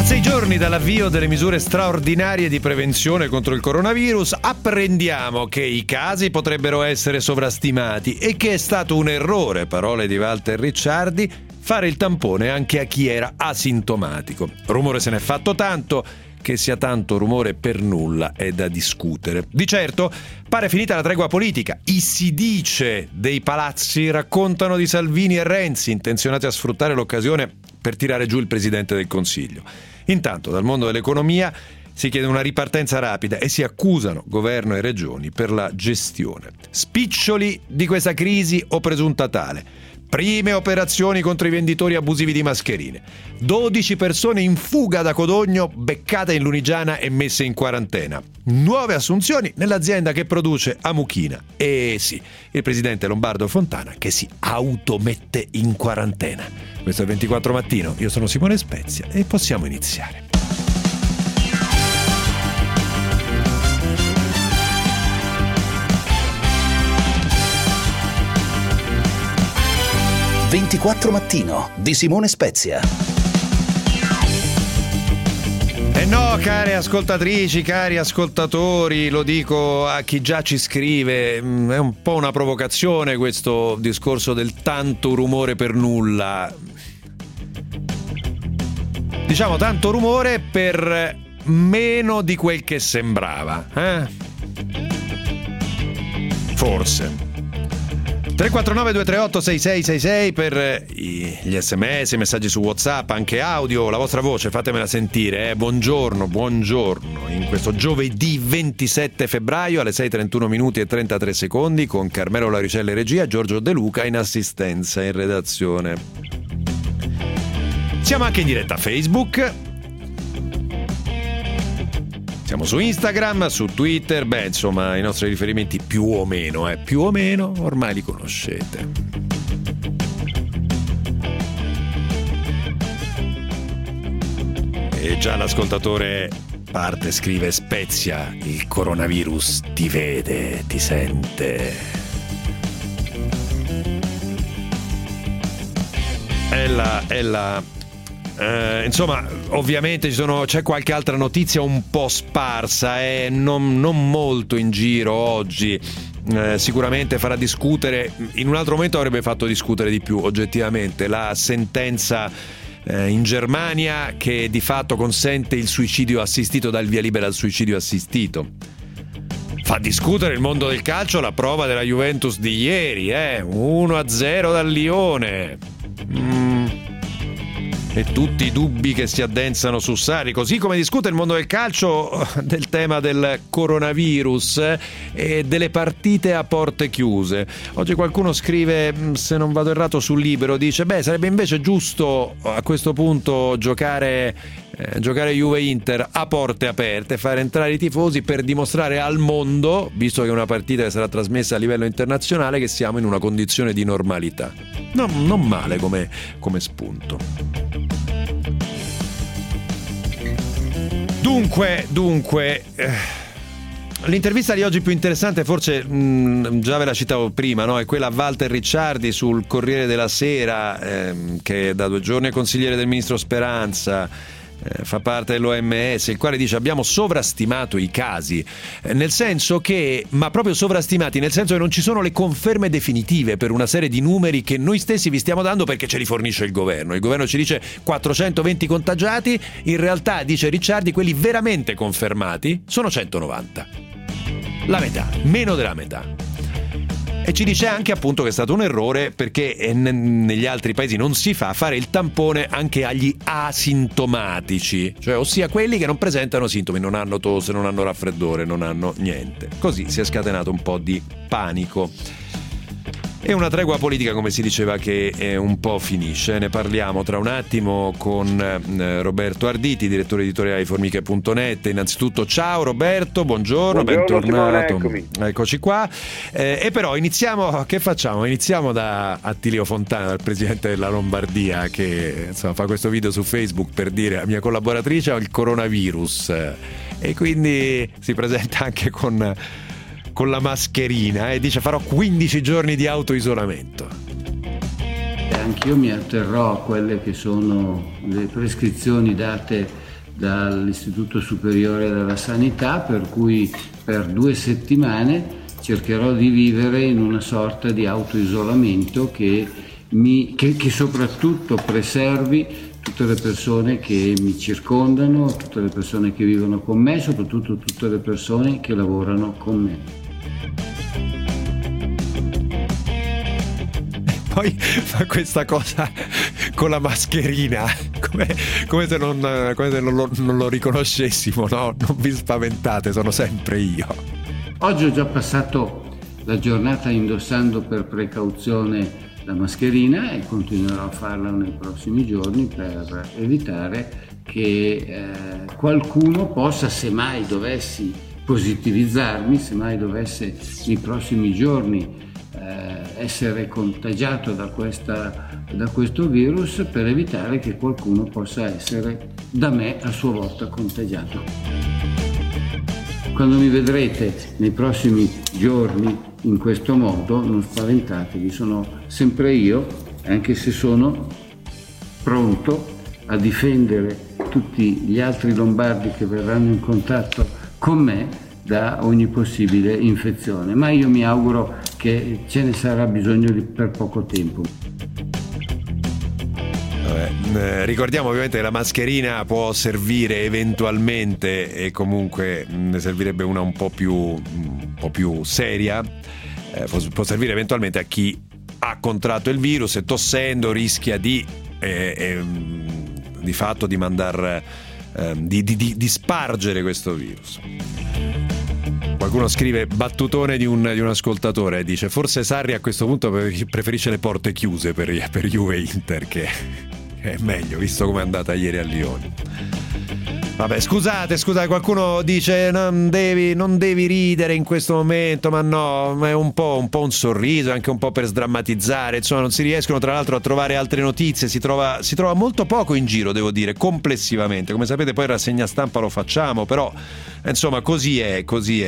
6 giorni dall'avvio delle misure straordinarie di prevenzione contro il coronavirus, apprendiamo che i casi potrebbero essere sovrastimati e che è stato un errore, parole di Walter Ricciardi, fare il tampone anche a chi era asintomatico. Rumore se n'è fatto tanto, che sia tanto rumore per nulla è da discutere. Di certo pare finita la tregua politica. I si dice dei palazzi raccontano di Salvini e Renzi intenzionati a sfruttare l'occasione per tirare giù il Presidente del Consiglio. Intanto dal mondo dell'economia si chiede una ripartenza rapida e si accusano governo e regioni per la gestione. Spiccioli di questa crisi o presunta tale. Prime operazioni contro i venditori abusivi di mascherine. 12 persone in fuga da Codogno, beccate in Lunigiana e messe in quarantena. Nuove assunzioni nell'azienda che produce a Muchina. E sì, il presidente Lombardo Fontana che si automette in quarantena. Questo è il 24 Mattino, io sono Simone Spezia e possiamo iniziare. «24 Mattino» di Simone Spezia. E no, care ascoltatrici, cari ascoltatori, lo dico a chi già ci scrive, è un po' una provocazione questo discorso del tanto rumore per nulla. Diciamo tanto rumore per meno di quel che sembrava, Forse. 349 238 6666 per gli sms, i messaggi su WhatsApp, anche audio, la vostra voce, fatemela sentire. Buongiorno, in questo giovedì 27 febbraio alle 6:31 minuti e 33 secondi con Carmelo Laricella in regia, Giorgio De Luca in assistenza in redazione. Siamo anche in diretta Facebook. Siamo su Instagram, su Twitter, insomma i nostri riferimenti più o meno ormai li conoscete. E già l'ascoltatore parte, scrive Spezia, il coronavirus ti vede, ti sente. È la insomma, ovviamente c'è qualche altra notizia un po' sparsa e non molto in giro oggi. Sicuramente farà discutere, in un altro momento avrebbe fatto discutere di più oggettivamente la sentenza in Germania che di fatto consente il suicidio assistito, dà il via libera al suicidio assistito. Fa discutere il mondo del calcio la prova della Juventus di ieri, 1-0 dal Lione. E tutti i dubbi che si addensano su Sarri, così come discute il mondo del calcio del tema del coronavirus e delle partite a porte chiuse. Oggi qualcuno scrive, se non vado errato, sul Libero, dice sarebbe invece giusto a questo punto giocare Juve-Inter a porte aperte, fare entrare i tifosi per dimostrare al mondo, visto che è una partita che sarà trasmessa a livello internazionale, che siamo in una condizione di normalità. Non male come spunto. Dunque, l'intervista di oggi più interessante, forse già ve la citavo prima, no? È quella a Walter Ricciardi sul Corriere della Sera, che da 2 giorni è consigliere del ministro Speranza, fa parte dell'OMS, il quale dice abbiamo sovrastimato i casi, nel senso che, ma proprio sovrastimati, nel senso che non ci sono le conferme definitive per una serie di numeri che noi stessi vi stiamo dando perché ce li fornisce il governo ci dice 420 contagiati, in realtà, dice Ricciardi, quelli veramente confermati sono 190, la metà, meno della metà. E ci dice anche appunto che è stato un errore perché negli altri paesi non si fa fare il tampone anche agli asintomatici, cioè ossia quelli che non presentano sintomi, non hanno tosse, non hanno raffreddore, non hanno niente. Così si è scatenato un po' di panico. E una tregua politica, come si diceva, che un po' finisce. Ne parliamo tra un attimo con Roberto Arditi, direttore editoriale di Formiche.net. Innanzitutto ciao Roberto, buongiorno, bentornato. Simone, eccoci qua. E però iniziamo, che facciamo? Iniziamo da Attilio Fontana, dal presidente della Lombardia, che insomma fa questo video su Facebook per dire: la mia collaboratrice ha il coronavirus, e quindi si presenta anche con la mascherina e dice farò 15 giorni di autoisolamento. Anch'io mi atterrò a quelle che sono le prescrizioni date dall'Istituto Superiore della Sanità, per cui per 2 settimane cercherò di vivere in una sorta di autoisolamento che soprattutto preservi tutte le persone che mi circondano, tutte le persone che vivono con me, soprattutto tutte le persone che lavorano con me. Poi fa questa cosa con la mascherina, come se non lo riconoscessimo, no? Non vi spaventate, sono sempre io. Oggi ho già passato la giornata indossando per precauzione la mascherina e continuerò a farla nei prossimi giorni per evitare che qualcuno possa, se mai dovessi positivizzarmi, se mai dovesse nei prossimi giorni essere contagiato da questo virus, per evitare che qualcuno possa essere da me a sua volta contagiato. Quando mi vedrete nei prossimi giorni in questo modo, non spaventatevi, sono sempre io, anche se sono pronto a difendere tutti gli altri lombardi che verranno in contatto con me da ogni possibile infezione, ma io mi auguro che ce ne sarà bisogno per poco tempo. Ricordiamo ovviamente che la mascherina può servire eventualmente, e comunque ne servirebbe una un po' più seria, può servire eventualmente a chi ha contratto il virus e tossendo rischia di fatto di mandar di spargere questo virus. Qualcuno scrive battutone di un ascoltatore, dice forse Sarri a questo punto preferisce le porte chiuse per Juve Inter, che è meglio visto come è andata ieri a Lione. Vabbè, scusate, qualcuno dice non devi ridere in questo momento, ma no, ma è un po' un sorriso, anche un po' per sdrammatizzare, insomma non si riescono tra l'altro a trovare altre notizie, si trova molto poco in giro, devo dire, complessivamente. Come sapete poi rassegna stampa lo facciamo, però insomma così è.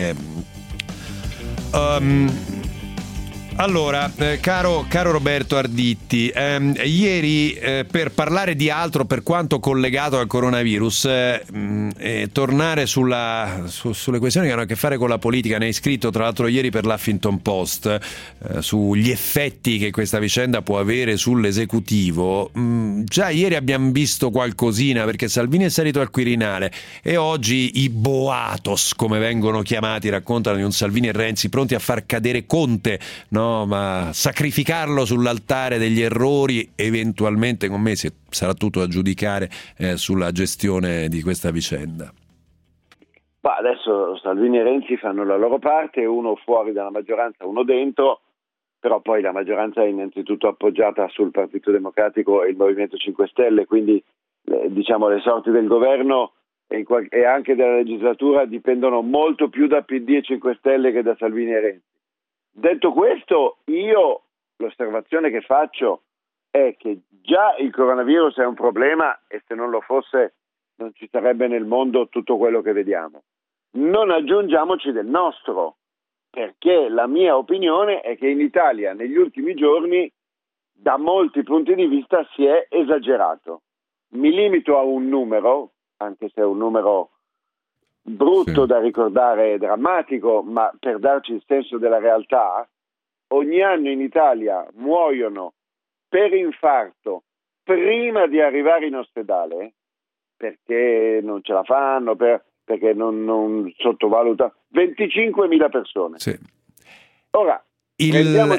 Allora, caro Roberto Arditti, ieri per parlare di altro per quanto collegato al coronavirus, tornare sulle questioni che hanno a che fare con la politica, ne hai scritto tra l'altro ieri per l'Huffington Post, sugli effetti che questa vicenda può avere sull'esecutivo. Già ieri abbiamo visto qualcosina, perché Salvini è salito al Quirinale e oggi i boatos, come vengono chiamati, raccontano di un Salvini e Renzi pronti a far cadere Conte, no? Ma sacrificarlo sull'altare degli errori, eventualmente con me sarà tutto da giudicare sulla gestione di questa vicenda. Ma adesso Salvini e Renzi fanno la loro parte, uno fuori dalla maggioranza, uno dentro, però poi la maggioranza è innanzitutto appoggiata sul Partito Democratico e il Movimento 5 Stelle, quindi diciamo le sorti del governo e anche della legislatura dipendono molto più da PD e 5 Stelle che da Salvini e Renzi. Detto questo, io l'osservazione che faccio è che già il coronavirus è un problema e se non lo fosse non ci sarebbe nel mondo tutto quello che vediamo. Non aggiungiamoci del nostro, perché la mia opinione è che in Italia negli ultimi giorni da molti punti di vista si è esagerato. Mi limito a un numero, anche se è un numero brutto da ricordare e drammatico, ma per darci il senso della realtà, ogni anno in Italia muoiono per infarto prima di arrivare in ospedale, perché non ce la fanno, perché non sottovaluta, 25.000 persone. Sì. Ora, il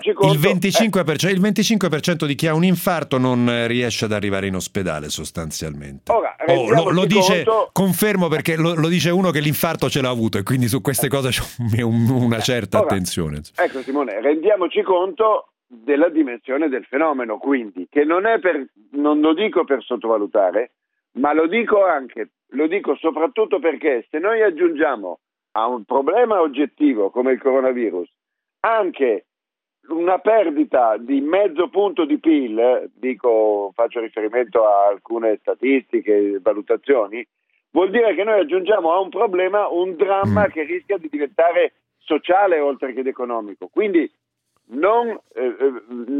25% di chi ha un infarto non riesce ad arrivare in ospedale sostanzialmente. Ora, lo dice, confermo, perché lo dice uno che l'infarto ce l'ha avuto e quindi su queste cose c'è una certa attenzione. Ecco Simone, rendiamoci conto della dimensione del fenomeno, quindi, che non lo dico per sottovalutare, ma lo dico soprattutto perché se noi aggiungiamo a un problema oggettivo come il coronavirus anche una perdita di mezzo punto di PIL, faccio riferimento a alcune statistiche, valutazioni, vuol dire che noi aggiungiamo a un problema un dramma che rischia di diventare sociale oltre che economico. Quindi non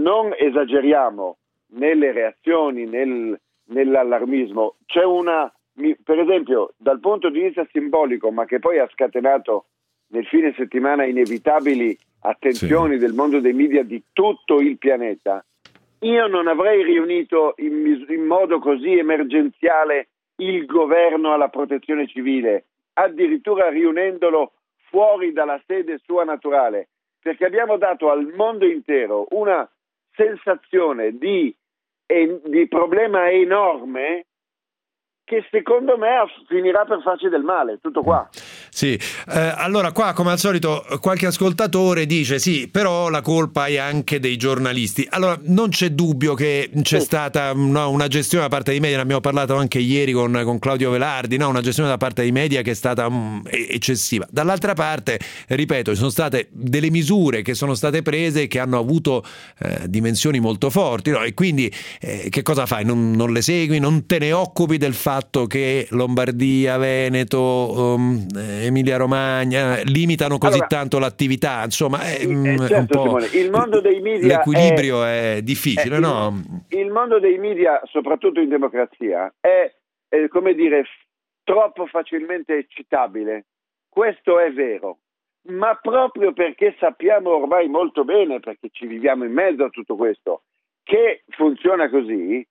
esageriamo nelle reazioni, nell'allarmismo. C'è una per esempio, dal punto di vista simbolico, ma che poi ha scatenato nel fine settimana inevitabili attenzioni del mondo dei media di tutto il pianeta, io non avrei riunito in modo così emergenziale il governo alla protezione civile, addirittura riunendolo fuori dalla sede sua naturale, perché abbiamo dato al mondo intero una sensazione di problema enorme che secondo me finirà per farci del male, tutto qua. Sì, allora qua come al solito qualche ascoltatore dice sì, però la colpa è anche dei giornalisti. Allora non c'è dubbio che c'è stata una gestione da parte dei media, ne abbiamo parlato anche ieri con Claudio Velardi, una gestione da parte dei media che è stata eccessiva. Dall'altra parte, ripeto, ci sono state delle misure che sono state prese che hanno avuto dimensioni molto forti, no? E quindi che cosa fai? Non le segui, non te ne occupi del fatto che Lombardia, Veneto, Emilia Romagna limitano così tanto l'attività, insomma certo, un po', Simone, il mondo dei media l'equilibrio è difficile, no? Il mondo dei media, soprattutto in democrazia, è come dire troppo facilmente eccitabile. Questo è vero, ma proprio perché sappiamo ormai molto bene, perché ci viviamo in mezzo a tutto questo, che funziona così.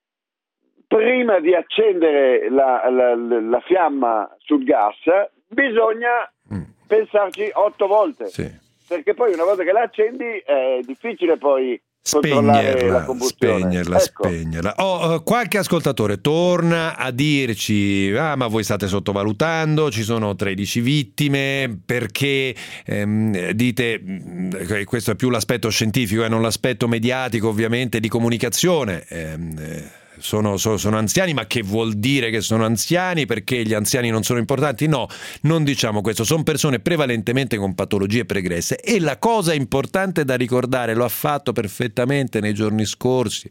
Prima di accendere la fiamma sul gas bisogna pensarci 8 volte, perché poi una volta che la accendi è difficile poi controllare la combustione. Spegnerla. Qualche ascoltatore torna a dirci ma voi state sottovalutando, ci sono 13 vittime, perché dite, questo è più l'aspetto scientifico e non l'aspetto mediatico, ovviamente, di comunicazione. Sono anziani, ma che vuol dire che sono anziani? Perché gli anziani non sono importanti? No, non diciamo questo, sono persone prevalentemente con patologie pregresse, e la cosa importante da ricordare, lo ha fatto perfettamente nei giorni scorsi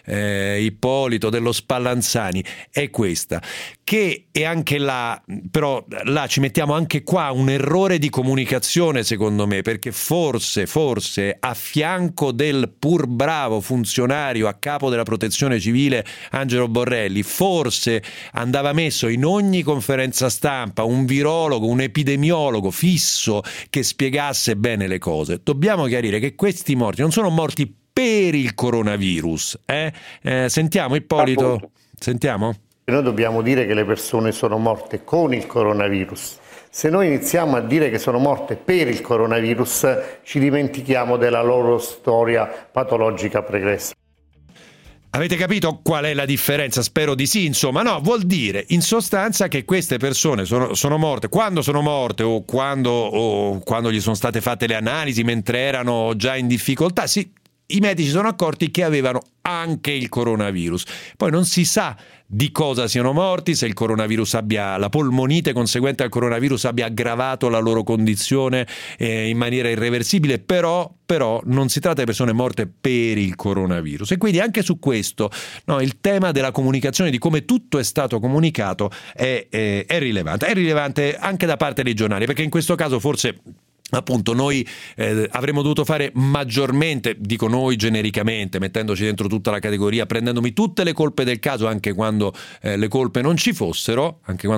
Ippolito dello Spallanzani, è questa, che è anche là, però là ci mettiamo anche qua un errore di comunicazione, secondo me, perché forse a fianco del pur bravo funzionario a capo della protezione civile Angelo Borrelli, forse andava messo in ogni conferenza stampa un virologo, un epidemiologo fisso che spiegasse bene le cose. Dobbiamo chiarire che questi morti non sono morti per il coronavirus. Sentiamo Ippolito? Appunto. Sentiamo? Noi dobbiamo dire che le persone sono morte con il coronavirus. Se noi iniziamo a dire che sono morte per il coronavirus, ci dimentichiamo della loro storia patologica pregressa. Avete capito qual è la differenza? Spero di sì, insomma. No, vuol dire in sostanza che queste persone sono morte quando sono morte o quando gli sono state fatte le analisi, mentre erano già in difficoltà. Sì, i medici sono accorti che avevano anche il coronavirus. Poi non si sa di cosa siano morti, se il coronavirus abbia, la polmonite conseguente al coronavirus abbia aggravato la loro condizione in maniera irreversibile, però non si tratta di persone morte per il coronavirus. E quindi anche su questo, no, il tema della comunicazione, di come tutto è stato comunicato, è rilevante. È rilevante anche da parte dei giornali, perché in questo caso forse appunto noi avremmo dovuto fare maggiormente, dico noi genericamente, mettendoci dentro tutta la categoria, prendendomi tutte le colpe del caso anche quando le colpe non ci fossero,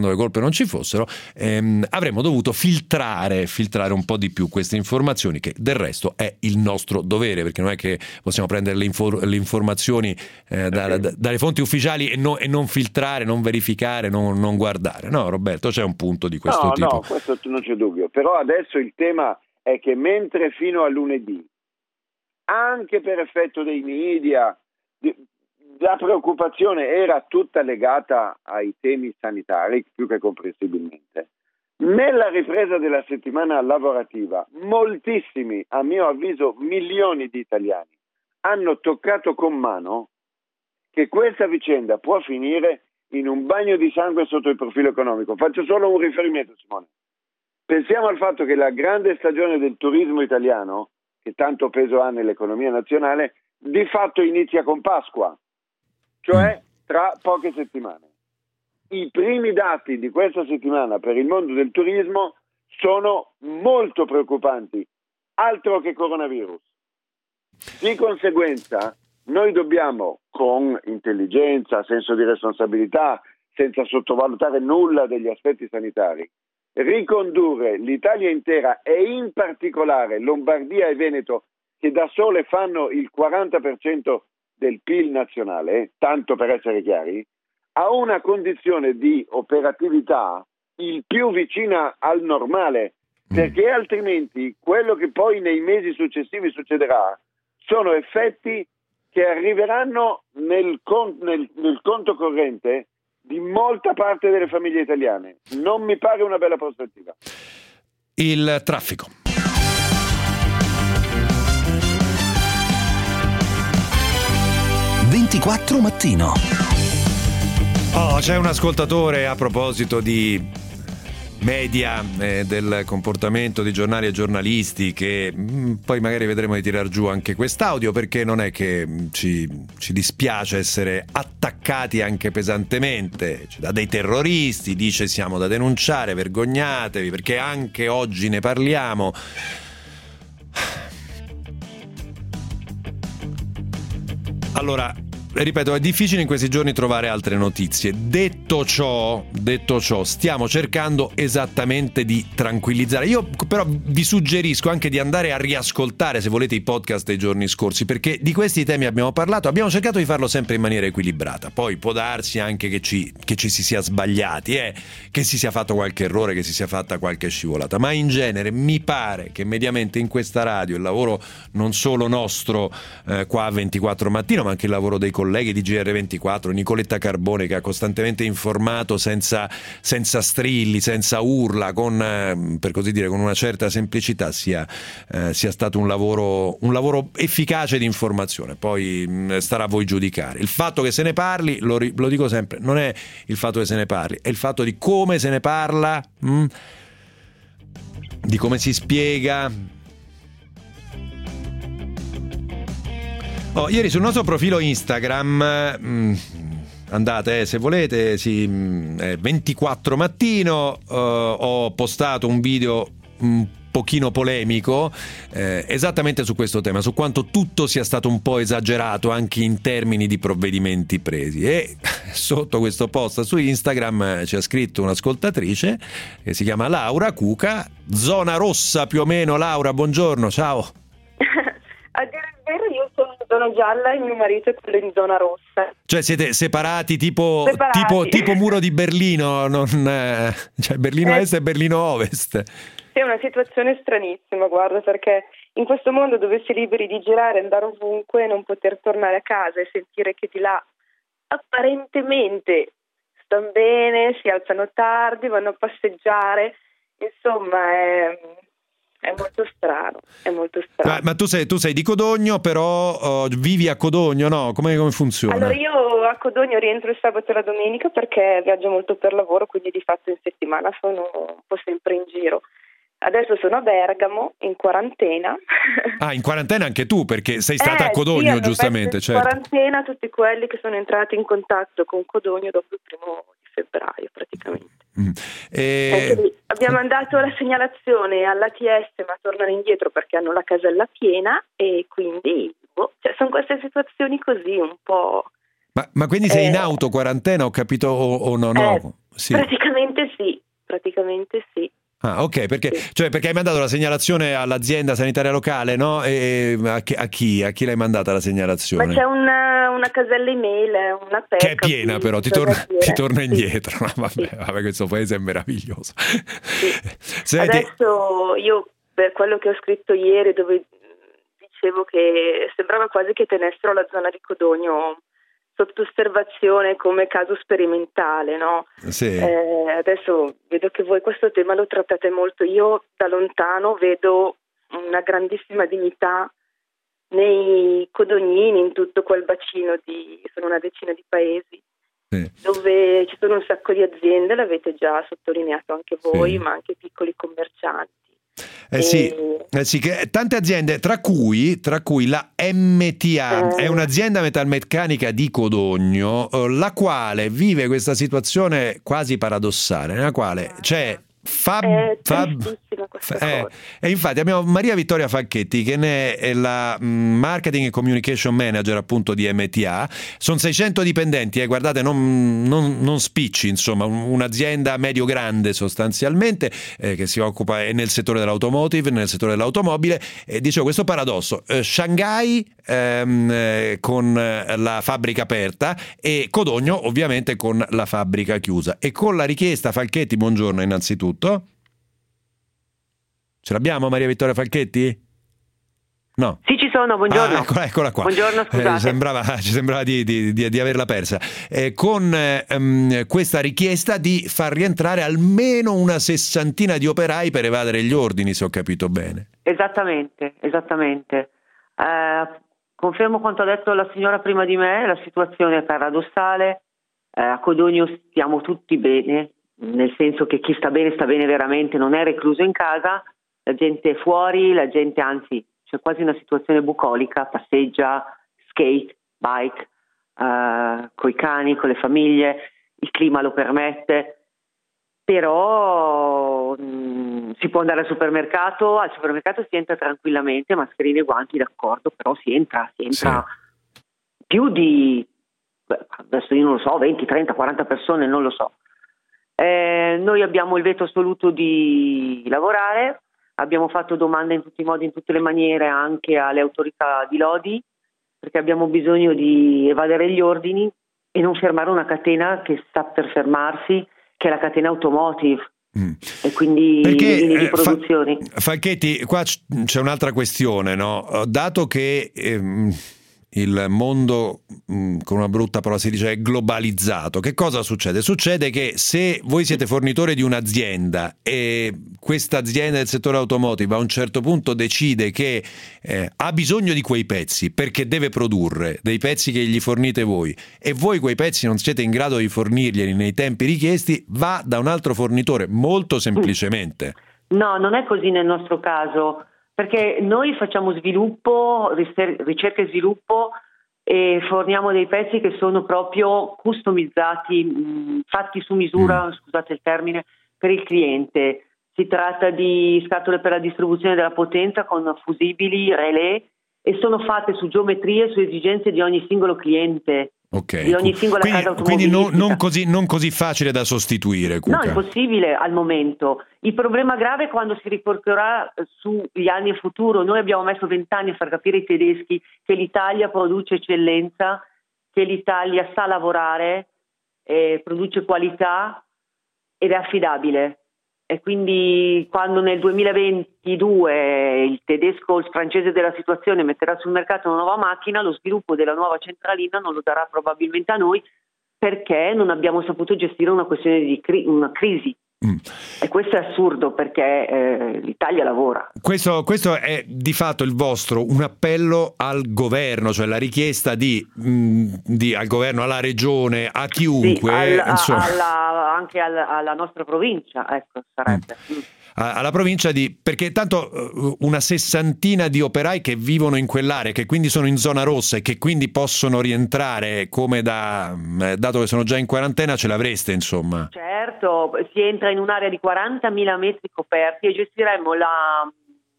avremmo dovuto filtrare un po' di più queste informazioni, che del resto è il nostro dovere, perché non è che possiamo prendere le informazioni dalle fonti ufficiali e non filtrare, non verificare, non guardare. No, Roberto, c'è un punto di questo tipo. No, questo non c'è dubbio, però adesso il tema è che mentre fino a lunedì, anche per effetto dei media, la preoccupazione era tutta legata ai temi sanitari, più che comprensibilmente, nella ripresa della settimana lavorativa, moltissimi, a mio avviso milioni di italiani, hanno toccato con mano che questa vicenda può finire in un bagno di sangue sotto il profilo economico. Faccio solo un riferimento, Simone. Pensiamo al fatto che la grande stagione del turismo italiano, che tanto peso ha nell'economia nazionale, di fatto inizia con Pasqua, cioè tra poche settimane. I primi dati di questa settimana per il mondo del turismo sono molto preoccupanti, altro che coronavirus. Di conseguenza, noi dobbiamo, con intelligenza, senso di responsabilità, senza sottovalutare nulla degli aspetti sanitari, ricondurre l'Italia intera e in particolare Lombardia e Veneto, che da sole fanno il 40% del PIL nazionale, tanto per essere chiari, a una condizione di operatività il più vicina al normale, perché altrimenti quello che poi nei mesi successivi succederà sono effetti che arriveranno nel conto corrente di molta parte delle famiglie italiane. Non mi pare una bella prospettiva. Il traffico. TG24 Mattino. Oh, c'è un ascoltatore a proposito di media del comportamento di giornali e giornalisti che poi magari vedremo di tirar giù anche quest'audio, perché non è che ci dispiace essere attaccati anche pesantemente. Ci dà dei terroristi, dice siamo da denunciare, vergognatevi, perché anche oggi ne parliamo. Allora, ripeto, è difficile in questi giorni trovare altre notizie. Detto ciò, stiamo cercando esattamente di tranquillizzare. Io però vi suggerisco anche di andare a riascoltare, se volete, i podcast dei giorni scorsi, perché di questi temi abbiamo parlato, abbiamo cercato di farlo sempre in maniera equilibrata. Poi può darsi anche che ci si sia sbagliati, che si sia fatto qualche errore, che si sia fatta qualche scivolata, ma in genere mi pare che mediamente in questa radio il lavoro non solo nostro qua a 24 Mattino, ma anche il lavoro dei colleghi di GR24, Nicoletta Carbone, che ha costantemente informato senza strilli, senza urla, per così dire, con una certa semplicità, sia stato un lavoro efficace di informazione. Poi starà a voi giudicare. Il fatto che se ne parli, lo dico sempre, non è il fatto che se ne parli, è il fatto di come se ne parla, di come si spiega. Ieri sul nostro profilo Instagram, andate se volete, 24 Mattino, ho postato un video un pochino polemico esattamente su questo tema, su quanto tutto sia stato un po' esagerato anche in termini di provvedimenti presi, e sotto questo post su Instagram ci ha scritto un'ascoltatrice che si chiama Laura Cuca, zona rossa più o meno. Laura, buongiorno, ciao. A dire il vero, io sono in zona gialla e mio marito è quello in zona rossa. Cioè siete separati tipo muro di Berlino, cioè Berlino Est e Berlino Ovest. È una situazione stranissima, guarda, perché in questo mondo dove si è liberi di girare, andare ovunque, non poter tornare a casa e sentire che di là apparentemente stanno bene, si alzano tardi, vanno a passeggiare, insomma è molto strano, Ma tu sei di Codogno, però vivi a Codogno, no? Come funziona? Allora io a Codogno rientro il sabato e la domenica perché viaggio molto per lavoro, quindi di fatto in settimana sono un po' sempre in giro. Adesso sono a Bergamo, in quarantena. Ah, in quarantena anche tu, perché sei stata a Codogno, sì, giustamente. Certo. In quarantena tutti quelli che sono entrati in contatto con Codogno dopo il 1 di febbraio, praticamente. Abbiamo mandato la segnalazione all'ATS, ma tornano indietro perché hanno la casella piena, e quindi sono queste situazioni così un po'. Ma quindi sei in auto quarantena, ho capito, o no? Sì. Praticamente sì. Ah, ok, perché hai mandato la segnalazione all'azienda sanitaria locale, no? E a chi l'hai mandata la segnalazione? Ma c'è una casella email, una PEC. Che è piena, però ti torna indietro. Sì. Vabbè, questo paese è meraviglioso. Sì. Senti... Adesso io, per quello che ho scritto ieri, dove dicevo che sembrava quasi che tenessero la zona di Codogno sotto osservazione come caso sperimentale, no? Sì. Adesso vedo che voi questo tema lo trattate molto. Io da lontano vedo una grandissima dignità nei codognini, in tutto quel bacino sono una decina di paesi, sì, dove ci sono un sacco di aziende, l'avete già sottolineato anche voi, sì, ma anche piccoli commercianti. Sì, che tante aziende, tra cui la MTA, è un'azienda metalmeccanica di Codogno, la quale vive questa situazione quasi paradossale, nella quale c'è questa cosa. E infatti abbiamo Maria Vittoria Falchetti, che ne è la Marketing e Communication Manager appunto di MTA. Sono 600 dipendenti, guardate, non spicci, insomma, un'azienda medio-grande sostanzialmente, che si occupa nel settore dell'automotive, nel settore dell'automobile. Dicevo, questo paradosso, Shanghai con la fabbrica aperta e Codogno ovviamente con la fabbrica chiusa, e con la richiesta, Falchetti, buongiorno innanzitutto. Ce l'abbiamo Maria Vittoria Falchetti? No. Sì, ci sono, buongiorno. Eccola qua. Buongiorno, scusate. Ci sembrava di averla persa. Con questa richiesta di far rientrare almeno una sessantina di operai per evadere gli ordini, se ho capito bene. Esattamente. Confermo quanto ha detto la signora prima di me, la situazione è paradossale. A Codogno stiamo tutti bene, nel senso che chi sta bene veramente, non è recluso in casa, la gente è fuori, la gente anzi c'è quasi una situazione bucolica, passeggia, skate, bike, coi cani, con le famiglie, il clima lo permette, però si può andare al supermercato si entra tranquillamente, mascherine e guanti, d'accordo, però si entra sì. Più di, adesso io non lo so, 20, 30, 40 persone, non lo so. Noi abbiamo il veto assoluto di lavorare, abbiamo fatto domande in tutti i modi, in tutte le maniere, anche alle autorità di Lodi, perché abbiamo bisogno di evadere gli ordini e non fermare una catena che sta per fermarsi, che è la catena automotive. E quindi linee di produzione. Falchetti, qua c'è un'altra questione, no? Dato che il mondo, con una brutta parola si dice, è globalizzato, che cosa succede? Succede che se voi siete fornitore di un'azienda e questa azienda del settore automotive a un certo punto decide che ha bisogno di quei pezzi perché deve produrre dei pezzi che gli fornite voi, e voi quei pezzi non siete in grado di fornirglieli nei tempi richiesti, va da un altro fornitore, molto semplicemente. No, non è così nel nostro caso, perché noi facciamo sviluppo, ricerca e sviluppo, e forniamo dei pezzi che sono proprio customizzati, fatti su misura, scusate il termine, per il cliente. Si tratta di scatole per la distribuzione della potenza con fusibili, relè, e sono fatte su geometrie, su esigenze di ogni singolo cliente. Okay. Di ogni singola casa automobilistica. Quindi non così facile da sostituire, Cuca. No, è impossibile al momento. Il problema grave è quando si riporterà sugli anni in futuro. Noi abbiamo messo 20 anni a far capire ai tedeschi che l'Italia produce eccellenza, che l'Italia sa lavorare, produce qualità ed è affidabile. E quindi quando nel 2022 il tedesco, il francese della situazione metterà sul mercato una nuova macchina, lo sviluppo della nuova centralina non lo darà probabilmente a noi, perché non abbiamo saputo gestire una questione di una crisi. E questo è assurdo, perché l'Italia lavora. Questo è di fatto il vostro un appello al governo, cioè la richiesta al governo, alla regione, a chiunque, sì, anche alla nostra provincia, ecco, sarebbe. Alla provincia perché tanto una sessantina di operai che vivono in quell'area, che quindi sono in zona rossa e che quindi possono rientrare come dato che sono già in quarantena, ce l'avreste, insomma. Certo, si entra in un'area di 40.000 metri coperti e gestiremo la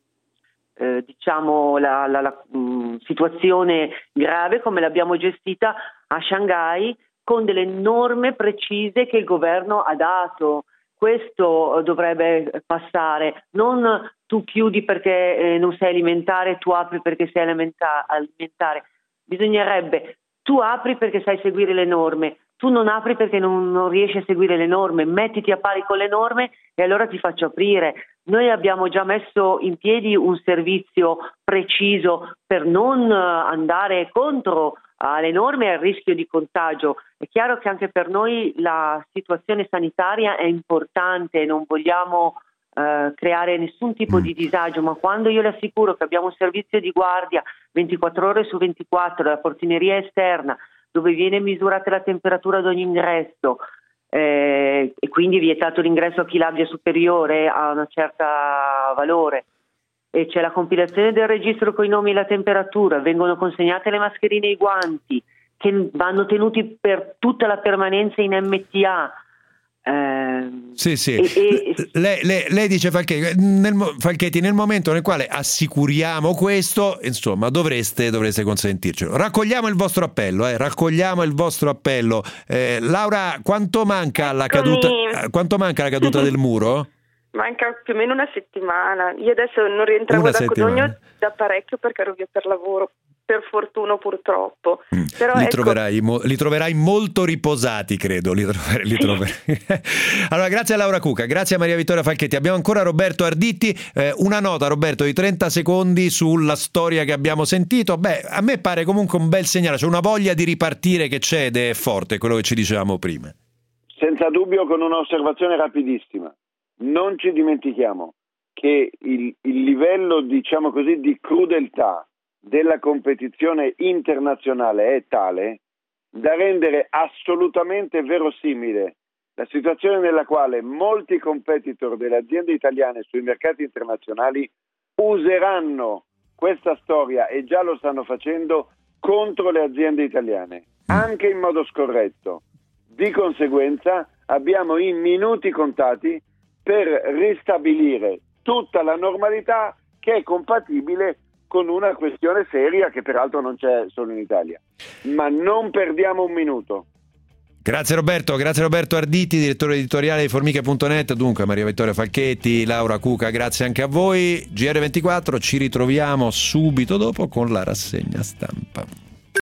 situazione grave come l'abbiamo gestita a Shanghai, con delle norme precise che il governo ha dato. Questo dovrebbe passare, non tu chiudi perché non sei alimentare, tu apri perché sei alimentare. Bisognerebbe tu apri perché sai seguire le norme, tu non apri perché non riesci a seguire le norme, mettiti a pari con le norme e allora ti faccio aprire. Noi abbiamo già messo in piedi un servizio preciso per non andare contro alle norme e al rischio di contagio. È chiaro che anche per noi la situazione sanitaria è importante, non vogliamo creare nessun tipo di disagio, ma quando io le assicuro che abbiamo un servizio di guardia 24 ore su 24 della portineria esterna, dove viene misurata la temperatura ad ogni ingresso, e quindi vietato l'ingresso a chi l'abbia superiore a una certa valore, e c'è la compilazione del registro con i nomi e la temperatura, vengono consegnate le mascherine e i guanti che vanno tenuti per tutta la permanenza in MTA, Sì. Lei dice, Falchetti, nel momento nel quale assicuriamo questo, insomma, dovreste consentircelo. Raccogliamo il vostro appello, Laura, quanto manca alla caduta del muro? Manca più o meno una settimana. Io adesso non rientravo da Codogno da parecchio perché ero via per lavoro, per fortuna o purtroppo. Però li troverai molto riposati, credo. Allora, grazie a Laura Cucca, grazie a Maria Vittoria Falchetti. Abbiamo ancora Roberto Arditti. Una nota, Roberto, di 30 secondi sulla storia che abbiamo sentito. A me pare comunque un bel segnale, c'è una voglia di ripartire che c'è ed è forte, quello che ci dicevamo prima. Senza dubbio, con un'osservazione rapidissima. Non ci dimentichiamo che il livello, diciamo così, di crudeltà della competizione internazionale è tale da rendere assolutamente verosimile la situazione nella quale molti competitor delle aziende italiane sui mercati internazionali useranno questa storia, e già lo stanno facendo, contro le aziende italiane, anche in modo scorretto. Di conseguenza abbiamo i minuti contati per ristabilire tutta la normalità che è compatibile con una questione seria che peraltro non c'è solo in Italia. Ma non perdiamo un minuto. Grazie Roberto Arditti, direttore editoriale di Formiche.net. Dunque, Maria Vittoria Falchetti, Laura Cucca, grazie anche a voi. GR24, ci ritroviamo subito dopo con la rassegna stampa.